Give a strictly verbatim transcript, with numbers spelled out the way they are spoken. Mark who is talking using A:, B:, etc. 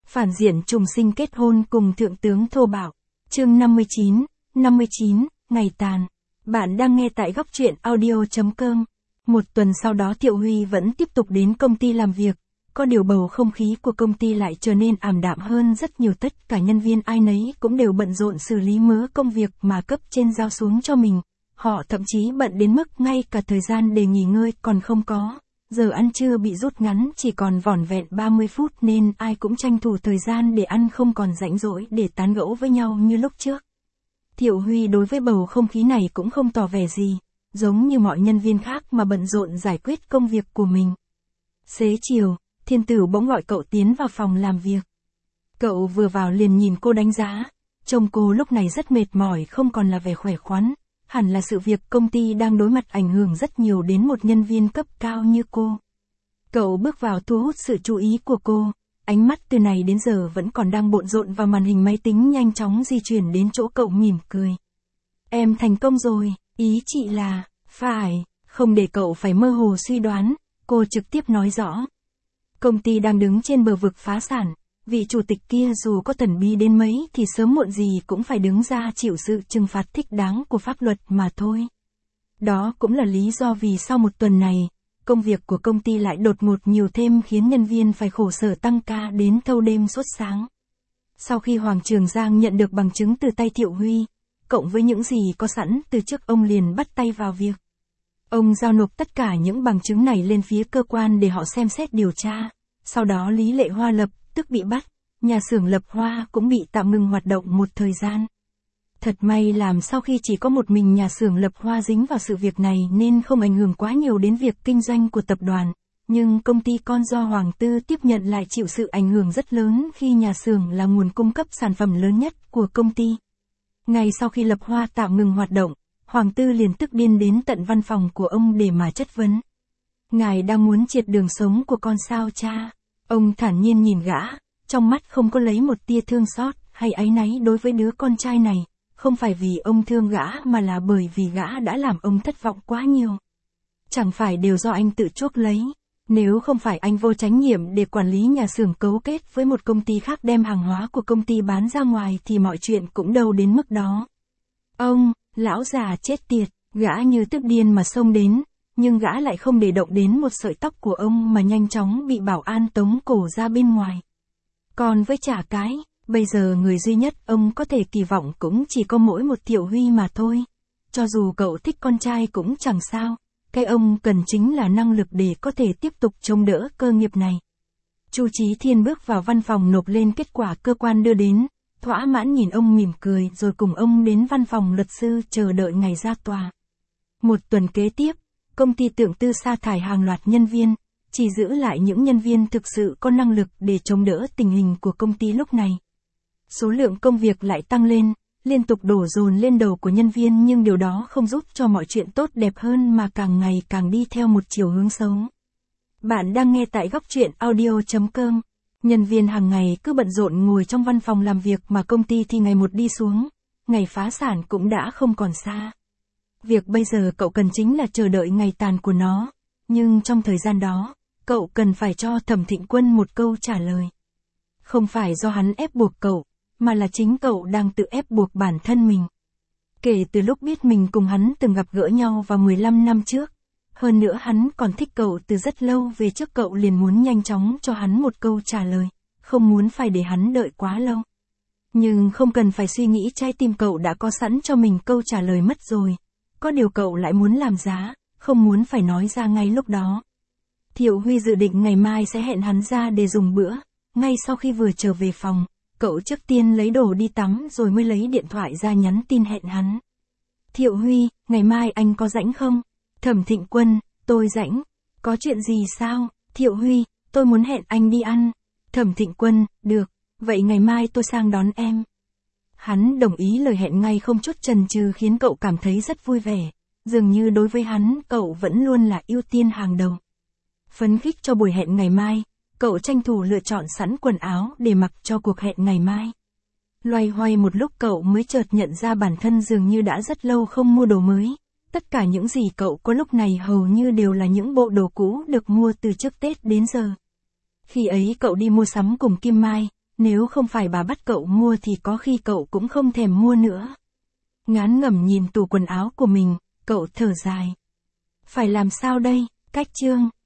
A: Phản diện trùng sinh kết hôn cùng thượng tướng thô bạo. Chương năm mươi chín, năm mươi chín, ngày tàn. Bạn đang nghe tại góc truyện audio chấm com. Một tuần sau đó Thiệu Huy vẫn tiếp tục đến công ty làm việc. Có điều bầu không khí của công ty lại trở nên ảm đạm hơn rất nhiều, tất cả nhân viên ai nấy cũng đều bận rộn xử lý mớ công việc mà cấp trên giao xuống cho mình. Họ thậm chí bận đến mức ngay cả thời gian để nghỉ ngơi còn không có. Giờ ăn trưa bị rút ngắn chỉ còn vỏn vẹn ba mươi phút nên ai cũng tranh thủ thời gian để ăn, không còn rảnh rỗi để tán gẫu với nhau như lúc trước. Thiệu Huy đối với bầu không khí này cũng không tỏ vẻ gì, giống như mọi nhân viên khác mà bận rộn giải quyết công việc của mình. Xế chiều, Thiên Tử bỗng gọi cậu tiến vào phòng làm việc. Cậu vừa vào liền nhìn cô đánh giá, trông cô lúc này rất mệt mỏi, không còn là vẻ khỏe khoắn. Hẳn là sự việc công ty đang đối mặt ảnh hưởng rất nhiều đến một nhân viên cấp cao như cô. Cậu bước vào thu hút sự chú ý của cô, ánh mắt từ này đến giờ vẫn còn đang bộn rộn vào màn hình máy tính, nhanh chóng di chuyển đến chỗ cậu mỉm cười. Em thành công rồi, ý chị là, phải, không để cậu phải mơ hồ suy đoán, cô trực tiếp nói rõ. Công ty đang đứng trên bờ vực phá sản. Vị chủ tịch kia dù có thần bí đến mấy thì sớm muộn gì cũng phải đứng ra chịu sự trừng phạt thích đáng của pháp luật mà thôi. Đó cũng là lý do vì sau một tuần này, công việc của công ty lại đột ngột nhiều thêm, khiến nhân viên phải khổ sở tăng ca đến thâu đêm suốt sáng. Sau khi Hoàng Trường Giang nhận được bằng chứng từ tay Thiệu Huy, cộng với những gì có sẵn từ trước, ông liền bắt tay vào việc. Ông giao nộp tất cả những bằng chứng này lên phía cơ quan để họ xem xét điều tra. Sau đó Lý Lệ Hoa lập tức bị bắt, nhà xưởng Lập Hoa cũng bị tạm ngừng hoạt động một thời gian. Thật may làm sau khi chỉ có một mình nhà xưởng Lập Hoa dính vào sự việc này nên không ảnh hưởng quá nhiều đến việc kinh doanh của tập đoàn, nhưng công ty con do Hoàng Tư tiếp nhận lại chịu sự ảnh hưởng rất lớn khi nhà xưởng là nguồn cung cấp sản phẩm lớn nhất của công ty. Ngay sau khi Lập Hoa tạm ngừng hoạt động, Hoàng Tư liền tức điên đến tận văn phòng của ông để mà chất vấn. Ngài đang muốn triệt đường sống của con sao cha? Ông thản nhiên nhìn gã, trong mắt không có lấy một tia thương xót hay áy náy đối với đứa con trai này, không phải vì ông thương gã mà là bởi vì gã đã làm ông thất vọng quá nhiều. Chẳng phải đều do anh tự chuốc lấy, nếu không phải anh vô trách nhiệm để quản lý nhà xưởng cấu kết với một công ty khác đem hàng hóa của công ty bán ra ngoài thì mọi chuyện cũng đâu đến mức đó. Ông, lão già chết tiệt, gã như tức điên mà xông đến. Nhưng gã lại không để động đến một sợi tóc của ông mà nhanh chóng bị bảo an tống cổ ra bên ngoài. Còn với Chả Cái, bây giờ người duy nhất ông có thể kỳ vọng cũng chỉ có mỗi một Thiệu Huy mà thôi. Cho dù cậu thích con trai cũng chẳng sao, cái ông cần chính là năng lực để có thể tiếp tục chống đỡ cơ nghiệp này. Chu Chí Thiên bước vào văn phòng nộp lên kết quả cơ quan đưa đến, thỏa mãn nhìn ông mỉm cười rồi cùng ông đến văn phòng luật sư chờ đợi ngày ra tòa. Một tuần kế tiếp, công ty Tượng Tư sa thải hàng loạt nhân viên, chỉ giữ lại những nhân viên thực sự có năng lực để chống đỡ tình hình của công ty lúc này. Số lượng công việc lại tăng lên, liên tục đổ dồn lên đầu của nhân viên, nhưng điều đó không giúp cho mọi chuyện tốt đẹp hơn mà càng ngày càng đi theo một chiều hướng xấu. Bạn đang nghe tại góc truyện audio chấm com. Nhân viên hàng ngày cứ bận rộn ngồi trong văn phòng làm việc mà công ty thì ngày một đi xuống, ngày phá sản cũng đã không còn xa. Việc bây giờ cậu cần chính là chờ đợi ngày tàn của nó, nhưng trong thời gian đó, cậu cần phải cho Thẩm Thịnh Quân một câu trả lời. Không phải do hắn ép buộc cậu, mà là chính cậu đang tự ép buộc bản thân mình. Kể từ lúc biết mình cùng hắn từng gặp gỡ nhau vào mười lăm năm trước, hơn nữa hắn còn thích cậu từ rất lâu về trước, cậu liền muốn nhanh chóng cho hắn một câu trả lời, không muốn phải để hắn đợi quá lâu. Nhưng không cần phải suy nghĩ, trái tim cậu đã có sẵn cho mình câu trả lời mất rồi. Có điều cậu lại muốn làm giá, không muốn phải nói ra ngay lúc đó. Thiệu Huy dự định ngày mai sẽ hẹn hắn ra để dùng bữa. Ngay sau khi vừa trở về phòng, cậu trước tiên lấy đồ đi tắm rồi mới lấy điện thoại ra nhắn tin hẹn hắn. Thiệu Huy, ngày mai anh có rảnh không? Thẩm Thịnh Quân, tôi rảnh. Có chuyện gì sao? Thiệu Huy, tôi muốn hẹn anh đi ăn. Thẩm Thịnh Quân, được, vậy ngày mai tôi sang đón em. Hắn đồng ý lời hẹn ngay không chút chần chừ, khiến cậu cảm thấy rất vui vẻ. Dường như đối với hắn, cậu vẫn luôn là ưu tiên hàng đầu. Phấn khích cho buổi hẹn ngày mai, cậu tranh thủ lựa chọn sẵn quần áo để mặc cho cuộc hẹn ngày mai. Loay hoay một lúc cậu mới chợt nhận ra bản thân dường như đã rất lâu không mua đồ mới. Tất cả những gì cậu có lúc này hầu như đều là những bộ đồ cũ được mua từ trước Tết đến giờ. Khi ấy cậu đi mua sắm cùng Kim Mai, Nếu không phải bà bắt cậu mua thì có khi cậu cũng không thèm mua nữa. Ngán ngẩm nhìn tủ quần áo của mình, cậu thở dài. Phải làm sao đây, Cách Trương?